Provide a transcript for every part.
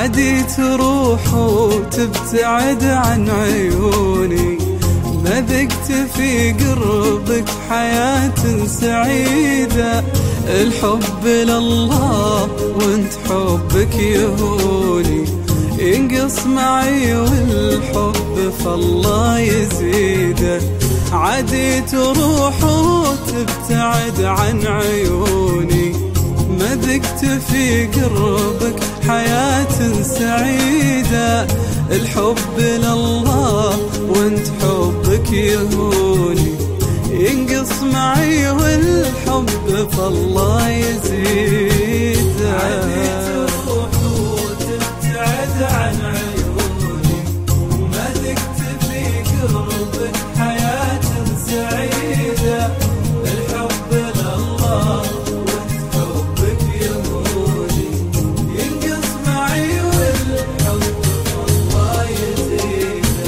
عادي تروح وتبتعد عن عيوني، ما ذقت في قربك حياة سعيدة. الحب لله وانت حبك يهوني، ينقص معي والحب فالله يزيده. عادي تروح وتبتعد عن عيوني، ما ذقت في قربك حياة سعيدة. الحب لله وانت حبك يهوني، ينقص معي والحب فالله يزيده. عادي تروح وتبتعد عن عيوني، ما ذقت في قربك حياة سعيدة. الحب لله وانت حبك يهوني، ينقص معي والحب فالله يزيده.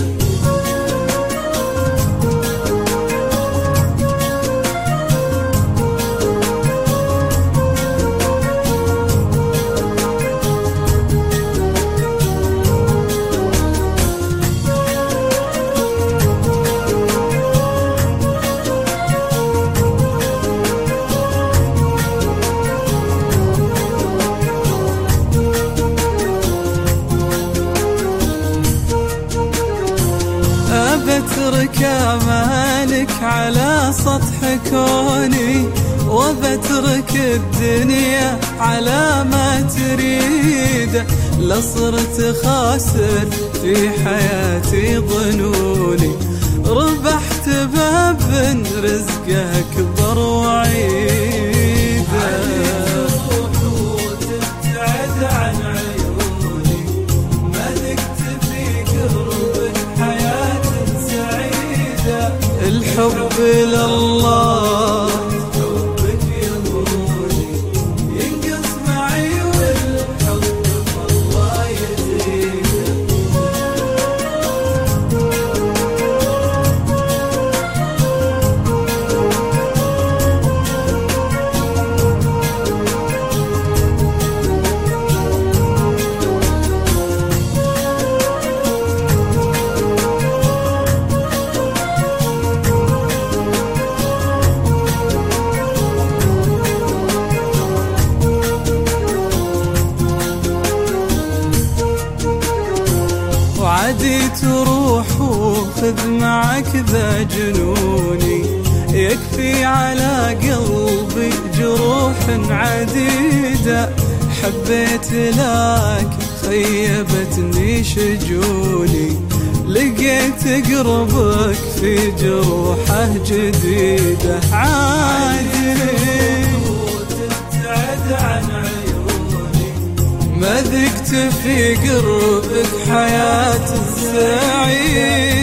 بترك امالك على سطح كوني، وبترك الدنيا على ما تريده. لصرت خاسر في حياتي ظنوني، ربحت باب رزقه اكبر وعيده. الحب لله حبك يهوني، ينقص معي والحب فالله يزيده. عادي تروح وخذ معك ذا جنوني، يكفي على قلبي جروح عديدة. حبيت لك خيبتني شجوني، لقيت قربك في جروحه جديدة. عادي تبتعد عن عيوني، ما ذقت في قربك حياة السعيد.